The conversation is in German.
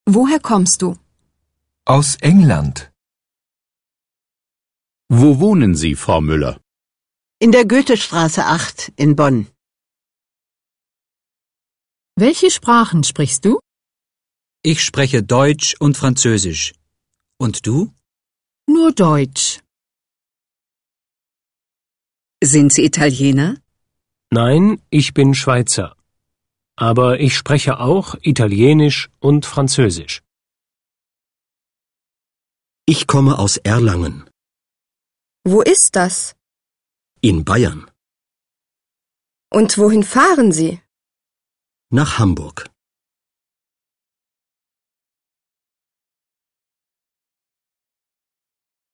Woher kommst du? Aus England. Wo wohnen Sie, Frau Müller? In der Goethestraße 8 in Bonn. Welche Sprachen sprichst du? Ich spreche Deutsch und Französisch. Und du? Nur Deutsch. Sind Sie Italiener? Nein, ich bin Schweizer. Aber ich spreche auch Italienisch und Französisch. Ich komme aus Erlangen. Wo ist das? In Bayern. Und wohin fahren Sie? Nach Hamburg.